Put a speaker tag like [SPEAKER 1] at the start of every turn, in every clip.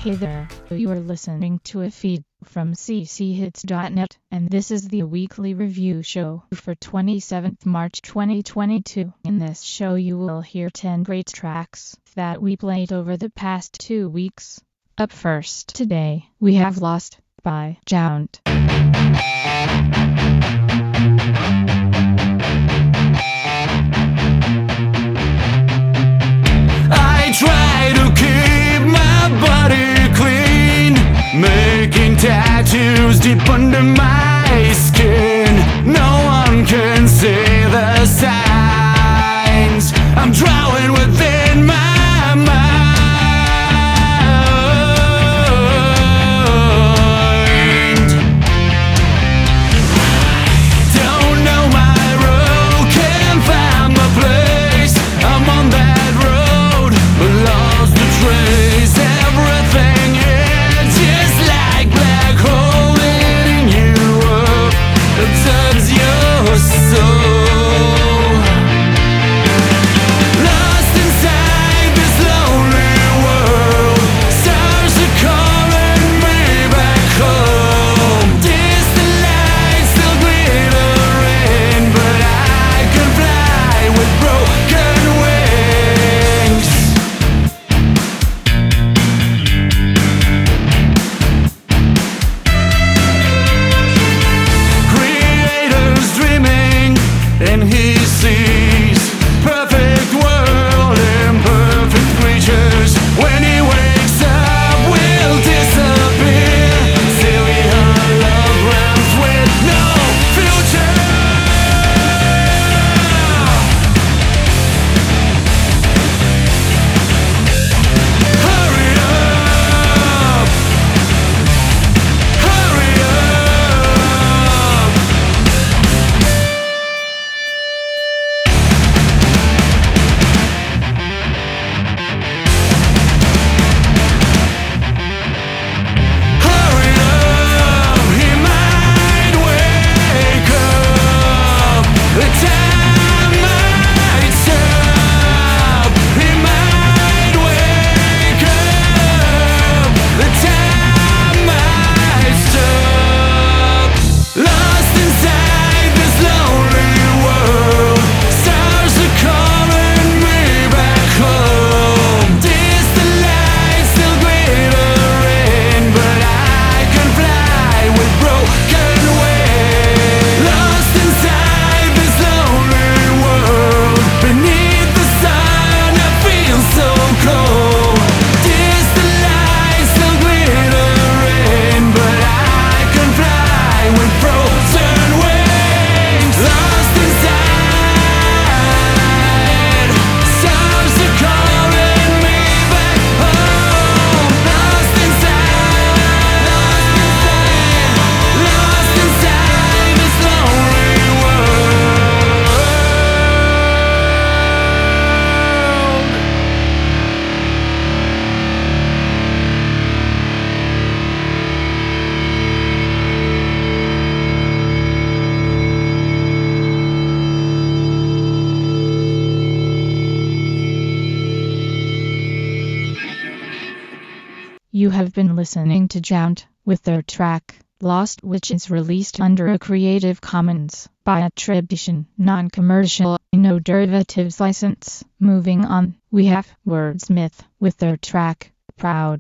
[SPEAKER 1] Hey there, you are listening to a feed from cchits.net, and this is the weekly review show for 27th March 2022. In this show you will hear 10 great tracks that we played over the past 2 weeks. Up first today, we have Lost by Jount.
[SPEAKER 2] I try to keep my body clean, making tattoos deep under my skin. No one can see the signs. I'm drowning within my mind. Don't know my road, can't find my place. I'm on that road, but lost the trace. Everything is just like black hole eating you up. It turns your soul. Lost inside this lonely world. Stars are calling me back home. Distant lights still glittering, but I can fly with broken wings. Creator's dreaming, and he sees perfect world, imperfect creatures. When he wakes up, we'll disappear. Silly holograms with no future. Hurry up! Hurry up! Hurry up, he might wake up. The time might stop. He might wake up. The time might stop. Lost inside this lonely world. Stars are calling me back home. Distant lights still glittering, but I can fly with broken wings. Lost inside this lonely world. Beneath the sun, I feel so cold. Distant lights still glittering, but I can fly with frozen wings. Lost inside, stars are calling me back home. Lost inside, lost inside this lonely world.
[SPEAKER 1] You have been listening to Jount with their track Lost, which is released under a Creative Commons by attribution, non-commercial, no derivatives license. Moving on, we have Wordsmith with their track Proud.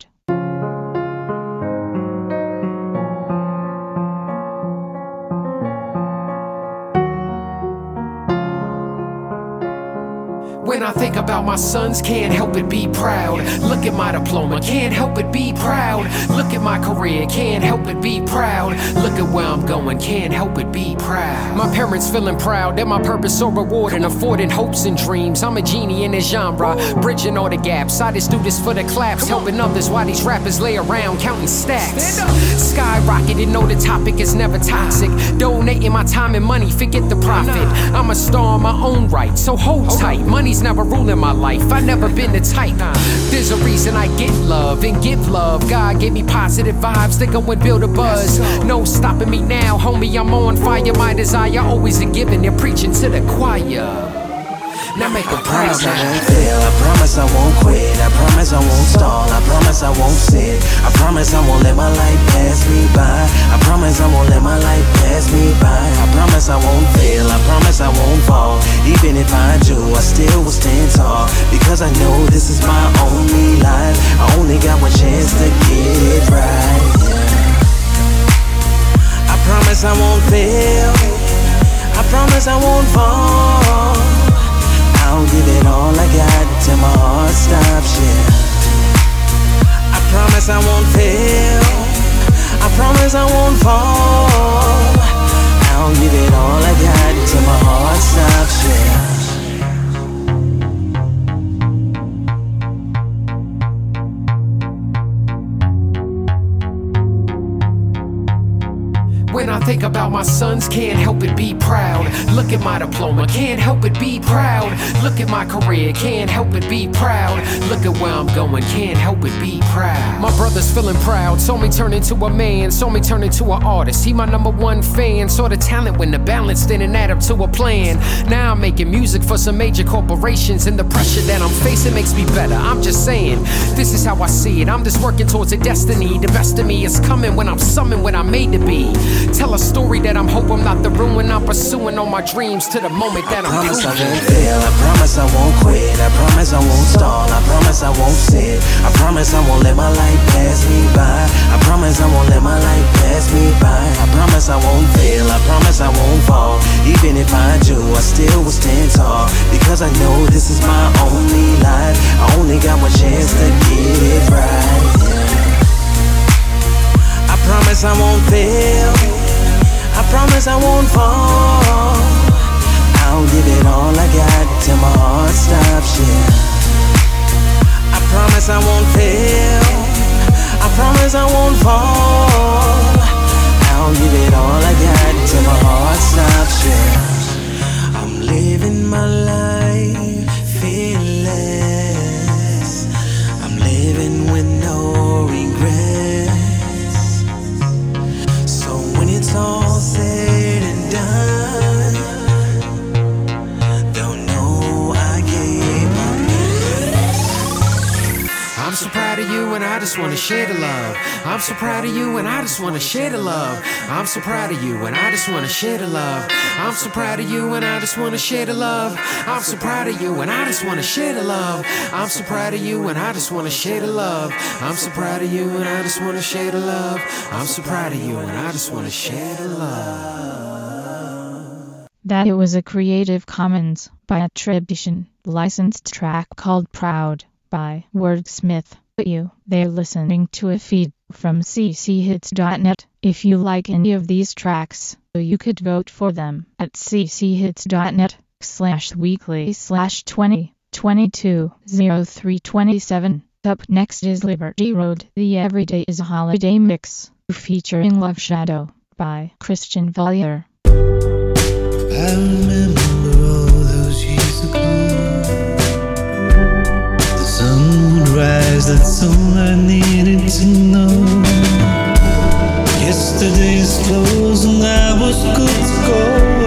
[SPEAKER 3] When I think about my sons, can't help but be proud. Look at my diploma, can't help but be proud. Look at my career, can't help but be proud. Look at where I'm going, can't help but be proud. My parents feeling proud that my purpose so rewarding, affording hopes and dreams. I'm a genie in this genre, bridging all the gaps. I just do this for the claps, helping others while these rappers lay around counting stacks. Skyrocketing, know the topic is never toxic. Donating my time and money, forget the profit. I'm a star in my own right, so hold tight. Money's never ruling my life, I never been the type. There's a reason I get love and give love. God gave me positive vibes, they go and build a buzz. No stopping me now, homie, I'm on fire. My desire always a given, they're preaching to the choir. Now make them
[SPEAKER 4] I
[SPEAKER 3] proud
[SPEAKER 4] promise I
[SPEAKER 3] now.
[SPEAKER 4] won't fail, I promise I won't quit, I promise I won't stall, I promise I won't sit, I promise I won't let my life pass me by, I promise I won't let my life pass me by, I promise I won't fail, I promise I won't fall, even if I do, I still will stand tall, because I know this is my only life, I only got one chance to get it right, I promise I won't fail, I promise I won't fall, I'll give it all I got till my heart stops, yeah. I promise I won't fail, I promise I won't fall, I'll give it all I got till my heart stops, yeah.
[SPEAKER 3] When I think about my sons, can't help but be proud. Look at my diploma, can't help but be proud. Look at my career, can't help but be proud. Look at where I'm going, can't help but be proud. My brother's feeling proud, saw me turn into a man, saw me turn into an artist. He my #1 fan, saw the talent when the balance didn't add up to a plan. Now I'm making music for some major corporations, and the pressure that I'm facing makes me better. I'm just saying, this is how I see it. I'm just working towards a destiny. The best of me is coming when I'm summoned what I'm made to be. Tell a story that I'm hoping not the ruin. I'm pursuing all my dreams to the moment that I'm
[SPEAKER 4] I promise I
[SPEAKER 3] proven.
[SPEAKER 4] won't fail, I promise I won't quit, I promise I won't stall, I promise I won't sit, I promise I won't let my life pass me by, I promise I won't let my life pass me by, I promise I won't fail, I promise I won't fall, even if I do, I still will stand tall, because I know this is my only life, I only got one chance to get it right, yeah. I promise I won't fail, I promise I won't fall, I'll give it all I got till my heart stops, yeah. I promise I won't fail, I promise I won't fall, I'll give it all I got till my heart stops, yeah. I'm living my life fearless, I'm living with no regrets, so when it's all said and done, don't know I gave my best.
[SPEAKER 3] I'm so proud of you and I just wanna share the love. I'm so proud of you and I just wanna share the love. I'm so proud of you and I just wanna share the love. I'm so proud of you and I just wanna share the love. I'm so proud of you and I just wanna share the love. I'm so proud of you and I just wanna share the love. I'm so proud of you and I just wanna share the love. I'm so proud of you and I just wanna share the love.
[SPEAKER 1] That it was a Creative Commons by attribution, licensed track called Proud by Wordsmith. They're listening to a feed from cchits.net. If you like any of these tracks, you could vote for them at cchits.net/weekly/2022-0327. Up next is Liberty Road, The Everyday is a Holiday Mix, featuring Love Shadow by Christian Valier.
[SPEAKER 5] I remember all those years ago. The sun would rise, that's all I needed to know. Yesterday's closed and I was good to go.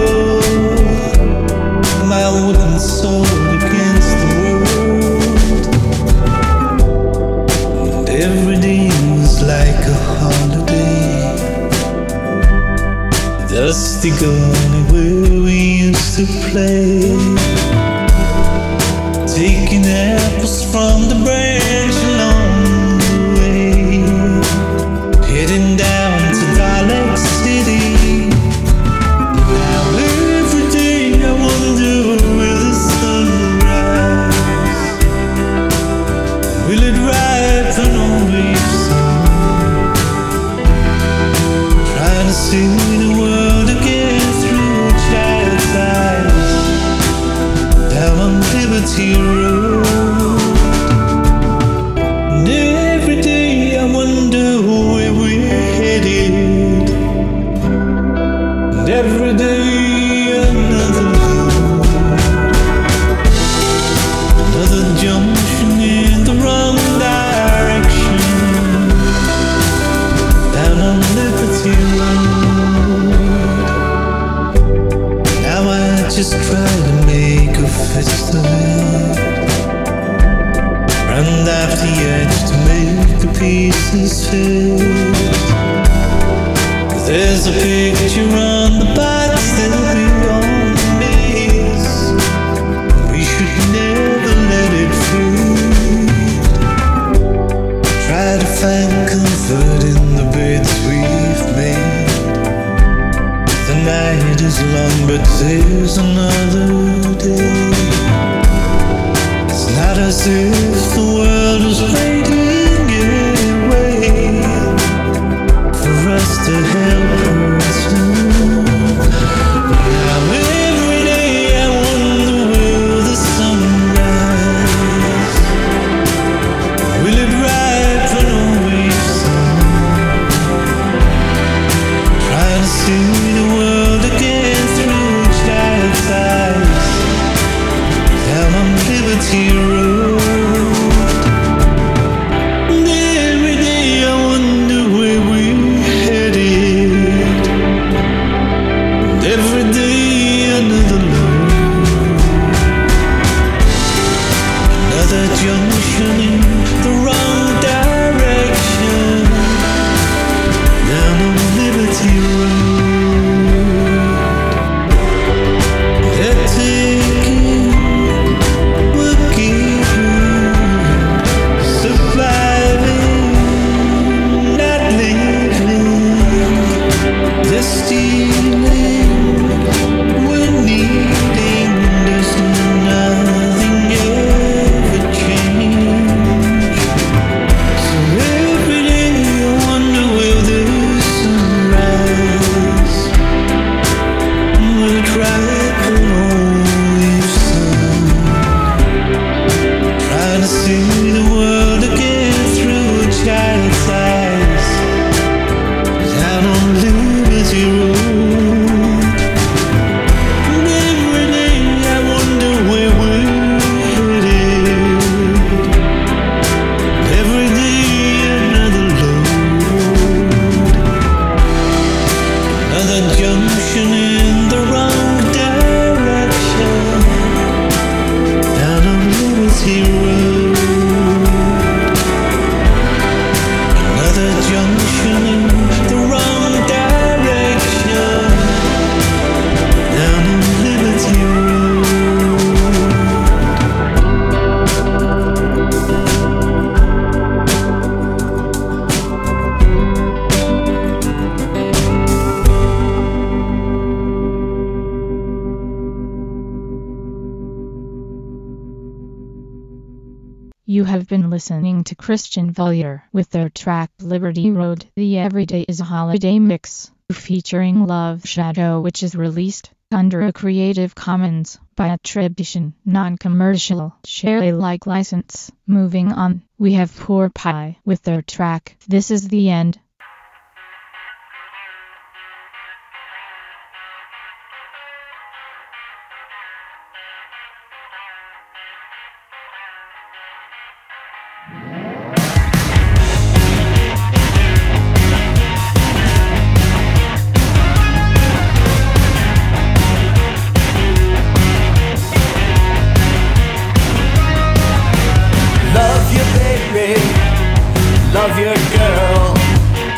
[SPEAKER 5] My wooden sword against the world, and every day was like a holiday. Dusty gully where we used to play, taking apples from the branch along the way, heading down to Dalek City. Now every day I wonder, will the sun rise? Will it ripen on leaves? Trying to see the world again through a child's eyes. it's the wind. Round off the edge to make the pieces fit. There's a picture on the box that'll be on the maze. We should never let it fade. Try to find comfort in the beds we've made. The night is long, but there's another day. It's not as if the world was waiting anyway for us to help her soon. Now every day I wonder, will the sunrise, will it ripen a wave soon? Trying to see the world again through a child's eyes, down on Liberty Road. And every day I wonder where we're headed. And every day another load, another junction in the wrong direction, down on Liberty Road. They're taking, we're giving, surviving, not living. They're stealing, we're needing. Does nothing ever change? So every day I wonder, will the sunrise, will it ripen always soon? Trying to see the world again through a child's eyes, down on Liberty Road. And every day I wonder where we're headed. Every day another load, another junction in the wrong direction, down on Liberty Road. Another junction in the wrong direction, down on Liberty Road.
[SPEAKER 1] You have been listening to Christian Valier with their track Liberty Road. The Everyday is a Holiday mix featuring Love Shadow, which is released under a Creative Commons by attribution, non-commercial, share Alike license. Moving on, we have Poor Pie with their track This Is the End.
[SPEAKER 2] Love your baby, love your girl.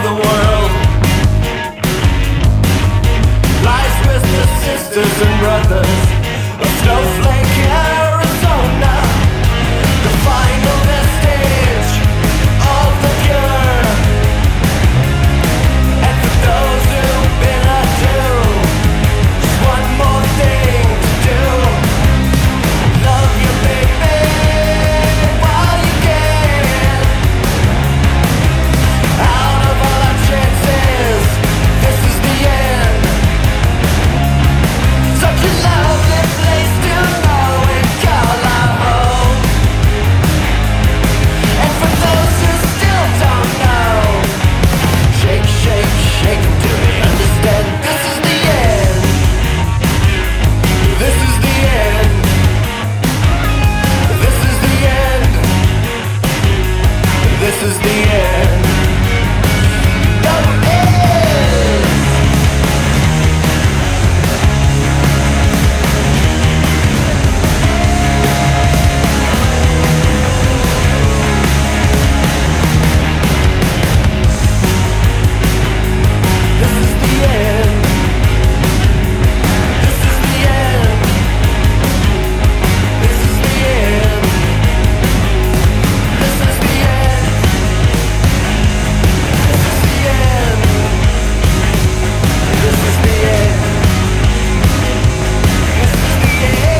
[SPEAKER 2] the world lies with the sisters and brothers of Snowflake, Arizona, the final vestige of the pure. And for those who've been a two, just one more thing to do: love you, baby, while you can. Out of all our chances, this is the end. Such a lovely place to go and call our home. And for those who still don't know, shake, shake, shake till they understand. This is the end. This is the end. This is the end. This is the end. No, it is. This is the end. This is the end. This is the end. This is the end. This is the end. This is the end. This is the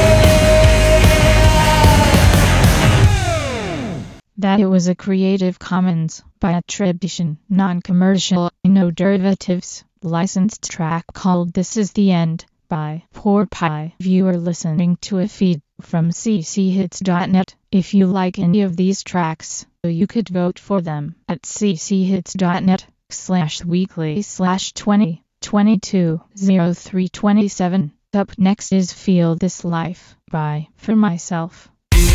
[SPEAKER 2] end.
[SPEAKER 1] That it was a Creative Commons by attribution, non-commercial, no derivatives, licensed track called This Is The End by Poor Pie. You are listening to a feed from cchits.net. If you like any of these tracks, you could vote for them at cchits.net/weekly/2022-0327. Up next is Feel This Life by For Myself.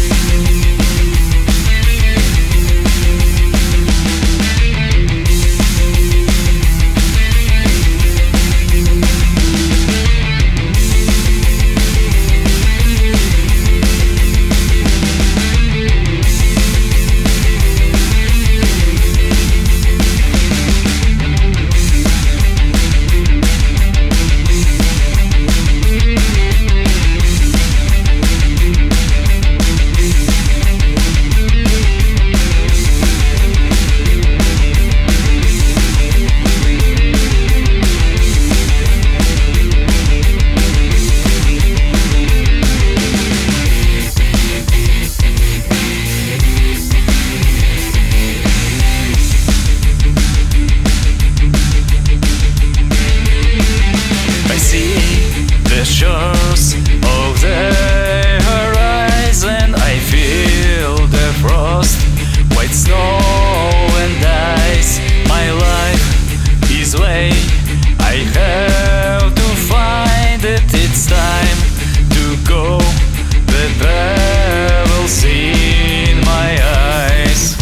[SPEAKER 2] I see the shores of the horizon. I feel the frost, white snow and ice. My life is way I have to find it. It's time to go. The devil's in my eyes.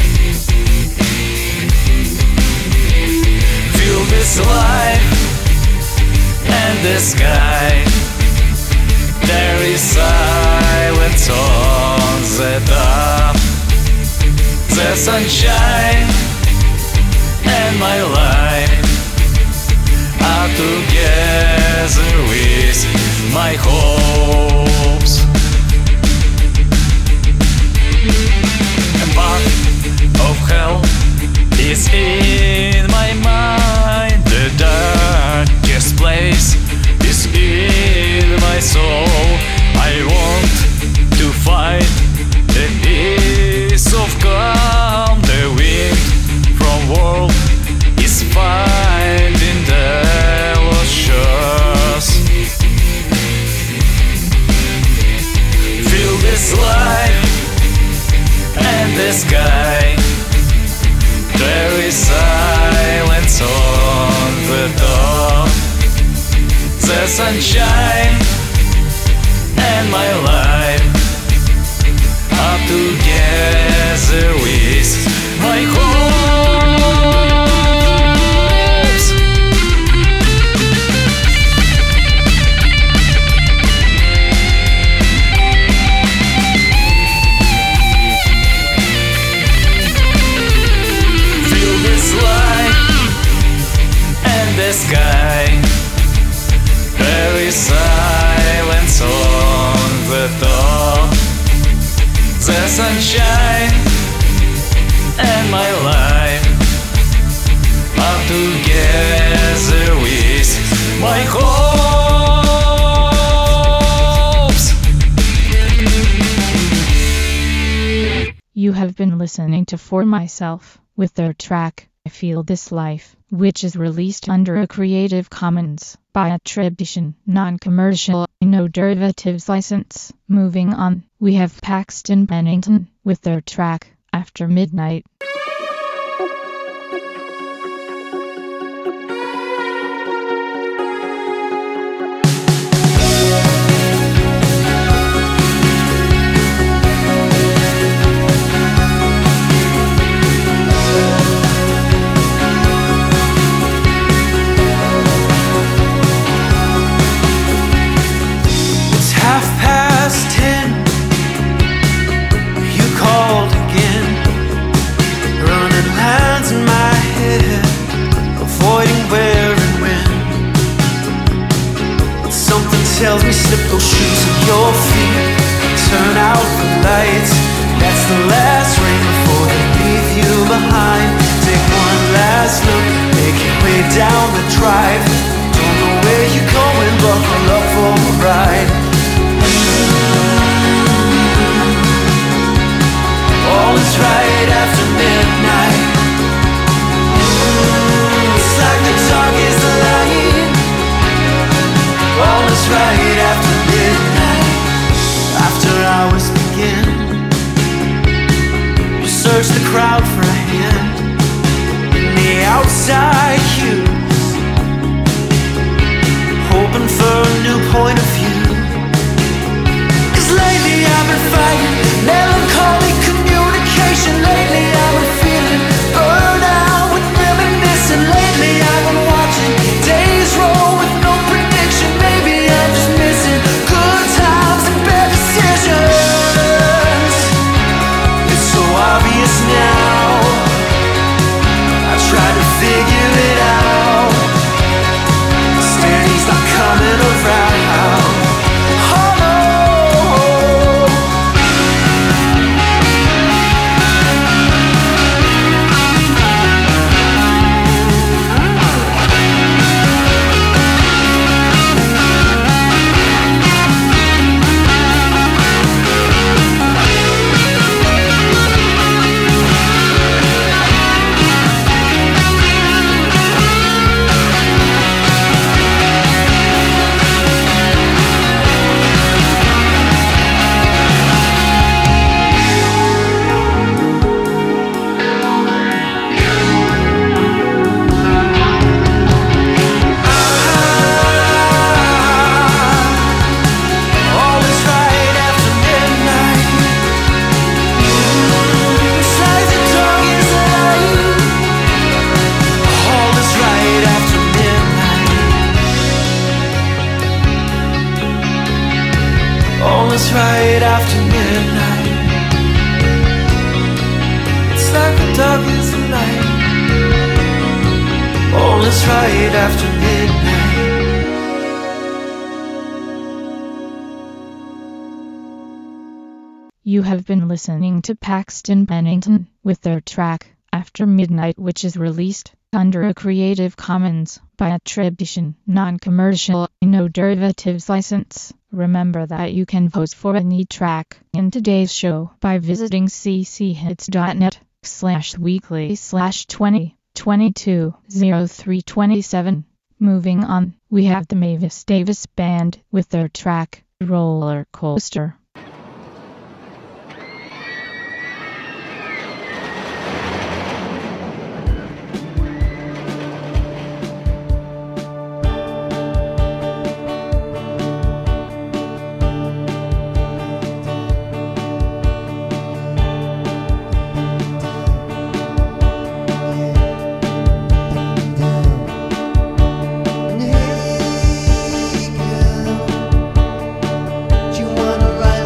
[SPEAKER 2] Feel this life and the sky. There is silence on the top. The sunshine and my life are together with my hopes. A part of hell is in my mind. The darkest place is in my soul. I want to find the peace of calm. The wind from world is finding the lost shores. Feel this life and the sky. There is silence on the top. The sunshine and my life are together with my hopes. Feel this life
[SPEAKER 1] have been listening to For Myself with their track I Feel This Life, which is released under a Creative Commons by attribution, non-commercial, no derivatives license. Moving on, we have Paxton Pennington with their track After Midnight.
[SPEAKER 4] Tells me slip those shoes of your feet, turn out the lights, that's the last rain before they leave you behind. Take one last look, make your way down the drive. Don't know where you're going, buckle up for a ride. All is right after midnight. It's like the dark is the light. All is right after midnight. After hours begin, you search the crowd for a hand in the outside cues, hoping for a new point of view. 'Cause lately I've been fighting melancholy communication. Lately I've been feeling burned out with reminiscing. Lately I've been watching days roll with no prediction. Maybe I'm just missing good times and bad decisions. It's so obvious now. I tried to figure it out. Instead he's not coming around. Oh no. Right after midnight, it's like the dark is the light. All is right after midnight.
[SPEAKER 1] You have been listening to Paxton Pennington with their track After Midnight, which is released under a Creative Commons by attribution, non-commercial, no derivatives license. Remember that you can vote for any track in today's show by visiting cchits.net/weekly/2022-0327. Moving on, we have the Mavis Davis Band with their track Roller Coaster.
[SPEAKER 6] You wanna ride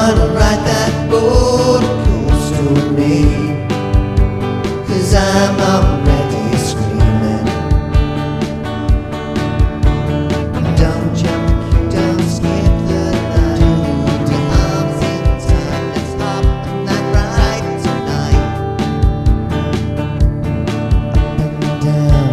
[SPEAKER 6] wanna ride that roller coaster with me? 'Cause I'm already screaming. Don't jump, don't skip the night. Your arms in time, let's hop on that ride tonight. Up and down,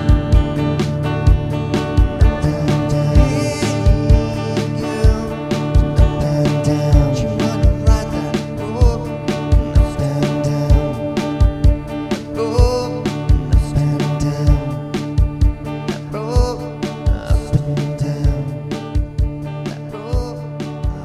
[SPEAKER 6] down, down. Hey girl, up and down. You wanna ride that roller? Down, down. Oh, up and down. That road, up and down. That road, up and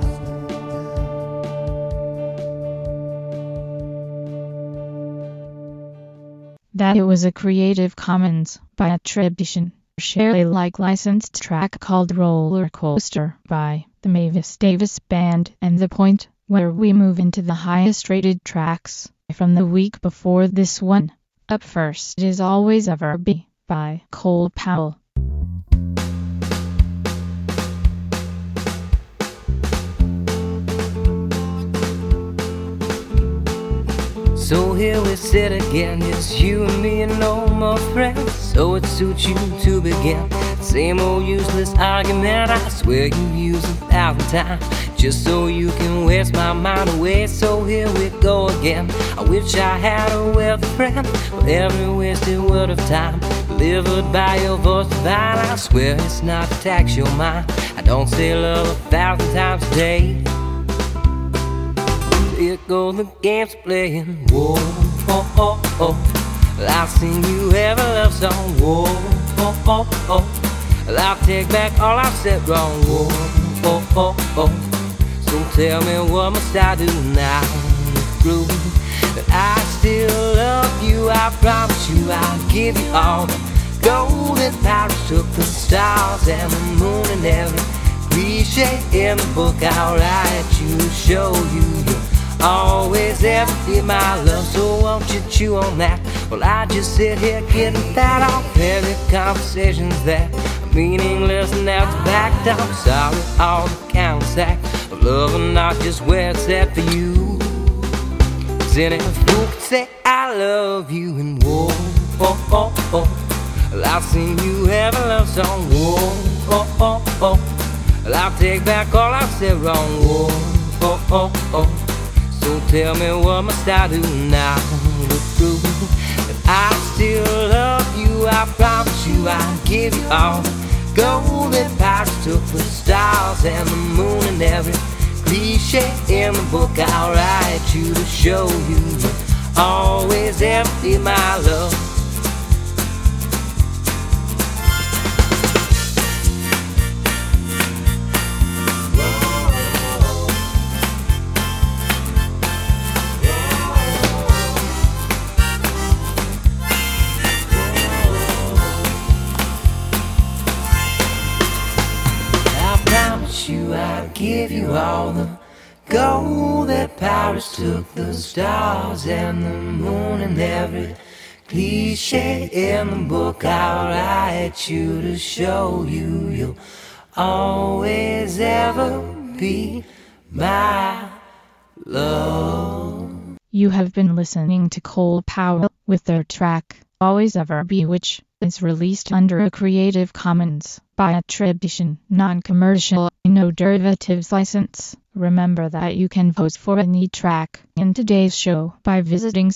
[SPEAKER 6] down.
[SPEAKER 1] That it was a Creative Commons by attribution, share Alike licensed track called Roller Coaster by the Mavis Davis Band, and The Point, where we move into the highest rated tracks from the week before this one. Up first is Always Ever Be by Cole Powell.
[SPEAKER 7] So here we sit again, it's you and me and no more friends. So it suits you to begin. Same old useless argument, I swear you've used 1,000 times just so you can waste my mind away. So here we go again. I wish I had a wealthy friend for every wasted word of time delivered by your voice divine. I swear it's not to tax your mind. I don't say love 1,000 times a day. Here go the games playing. Whoa, oh, oh, oh. I'll sing you every love song. Whoa, oh, oh, oh. I'll take back all I've said wrong. Whoa, oh, oh, oh. So tell me what must I do now to prove that I still love you? I promise you I'll give you all the gold that Paris took, the stars and the moon and every cliche in the book. I'll write you to show you you'll always ever be my love. So won't you chew on that? Well, I just sit here getting fat off every conversations that are meaningless and now it's backed up. Sorry, all the countersack of love and not just where it's at for you. 'Cause any fool could say I love you and whoa, oh, oh, oh. Well, I'll sing you every love song. Whoa, oh, oh, oh. Well, I'll take back all I said wrong. Whoa, oh, oh, oh. So tell me what must I do now to prove that I still love you? I promise you I'll give you all the gold that Paris took, the stars and the moon and every cliche in the book. I'll write you to show you you'll always ever be my love. I'll give you all the gold that Paris took, the stars and the moon and every cliche in the book. I'll write you to show you you'll always ever be my love.
[SPEAKER 1] You have been listening to Cole Powell with their track Always Ever Be, which is released under a Creative Commons by attribution, non-commercial, no derivatives license. Remember that you can vote for any track in today's show by visiting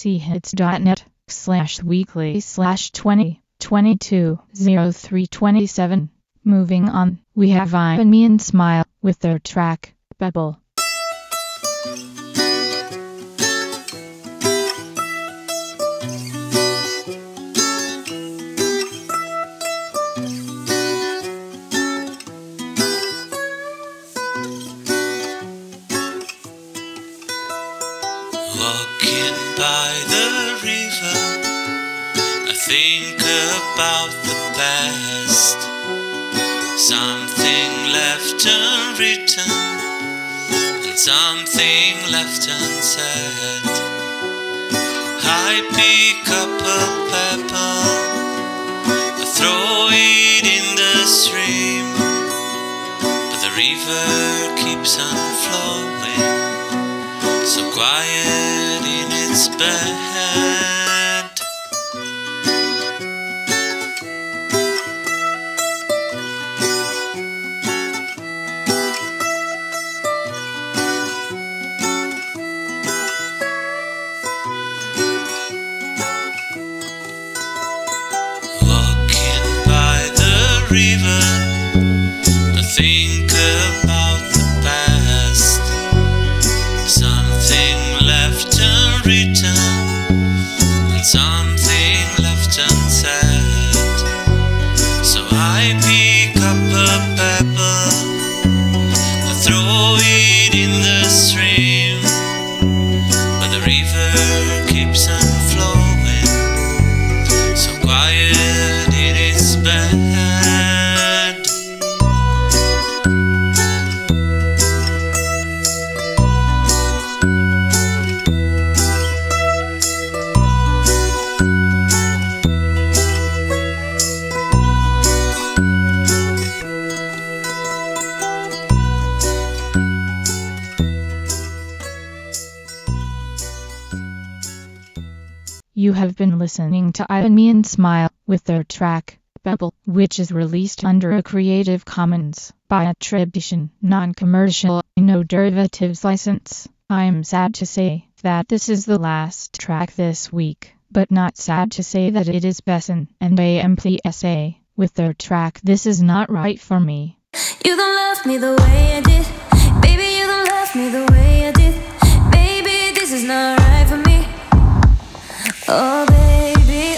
[SPEAKER 1] cchits.net/weekly/2022-0327. Moving on, we have Ivan Me and Smile with their track Bubble.
[SPEAKER 5] Walking by the river, I think about the past. Something left unwritten and something left unsaid. I pick up a pebble, I throw it in the stream, but the river keeps on flowing. quiet in its bed. Walking by the river, I think about the past. Something left unwritten and something left unsaid. So I pick up a pebble, I throw it in the stream, but the river keeps on flowing, so quiet in its bed.
[SPEAKER 1] You have been listening to Ivan Me and Smile with their track, Pebble, which is released under a Creative Commons by attribution, non-commercial, no derivatives license. I am sad to say that this is the last track this week, but not sad to say that it is Besson and AMPSA with their track This Is Not Right For Me.
[SPEAKER 8] You don't love me the way I did. Baby, you don't love me the way I did. Baby, this is not right for me. Oh baby,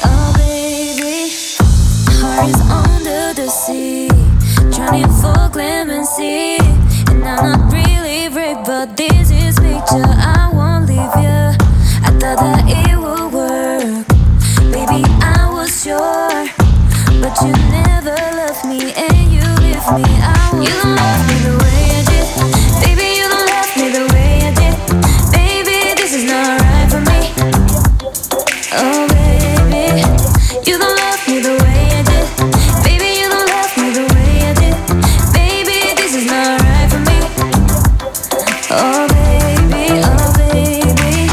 [SPEAKER 8] heart is under the sea, trying for clemency. And I'm not really brave, but this is picture. I won't leave you. I thought that it would work. Baby, I was sure, but you never loved me and you left me. You don't love me the way I did. Baby, you don't love me the way I did. Baby, this is not right for me. Oh baby, you don't love me the way I did. Baby, you don't love me the way I did. Baby, this is not right for me. Oh baby, oh baby.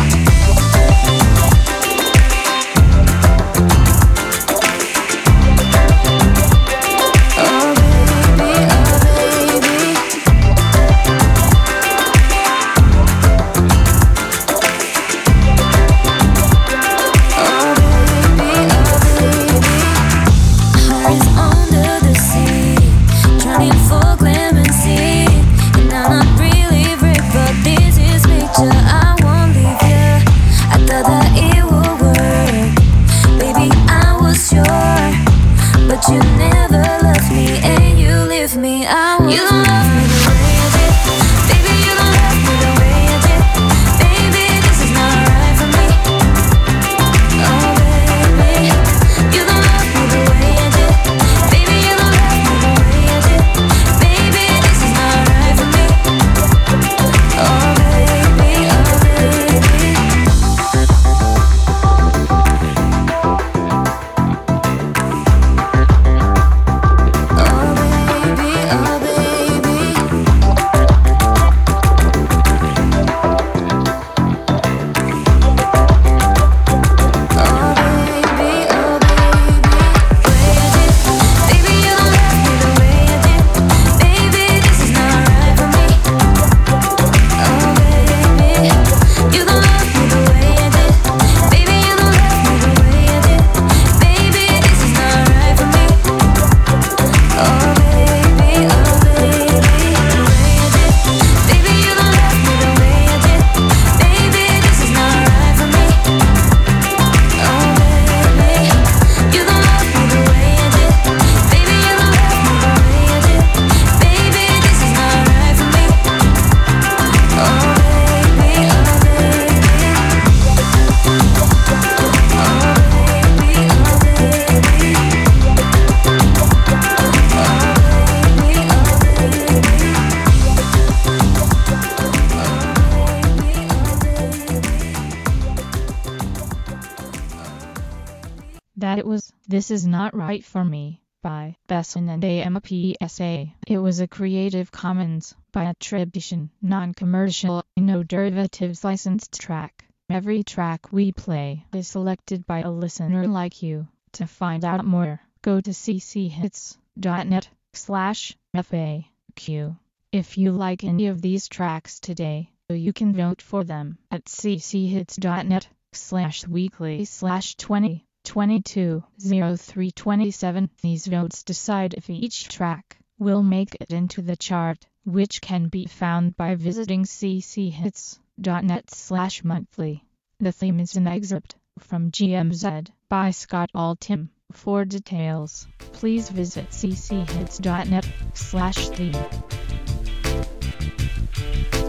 [SPEAKER 8] Oh baby, oh baby. Heart is under the sea, trying for clemency. And I'm not really brave, but this is picture. I won't leave you. I thought that it would work. Baby, I was sure, but you never loved me and you left me. You don't love me the way I did. Baby, you don't love me the way I did. Baby, this is not right for me. Oh baby, you don't love me the way I did. Baby, you don't love me the way I did. Baby, this is not right for me. Oh baby, oh baby. Oh baby, oh baby. Oh baby, oh baby. Way I did. Baby, you don't love me the way I did. Baby, this is not right for me. Oh baby, you don't love me the way I did. Baby, you don't love me the way I did. Baby, this is not right for me. Oh baby, oh baby. Way I did. Baby, you don't love me the way I did. Baby, this is not right for me. Oh baby, you don't love me the way I did. Baby, you don't love me the way I did. Baby, this is not right for me. Oh baby, oh baby. Oh baby, oh baby.
[SPEAKER 1] That it was This Is Not Right For Me by Besson and AMPSA. It was a Creative Commons by attribution, non-commercial, no derivatives licensed track. Every track we play is selected by a listener like you. To find out more, go to cchits.net/FAQ. If you like any of these tracks today, you can vote for them at cchits.net/weekly/2022-0327. These votes decide if each track will make it into the chart, which can be found by visiting cchits.net/monthly. The theme is an excerpt from GMZ by Scott Altham. For details, please visit cchits.net/theme.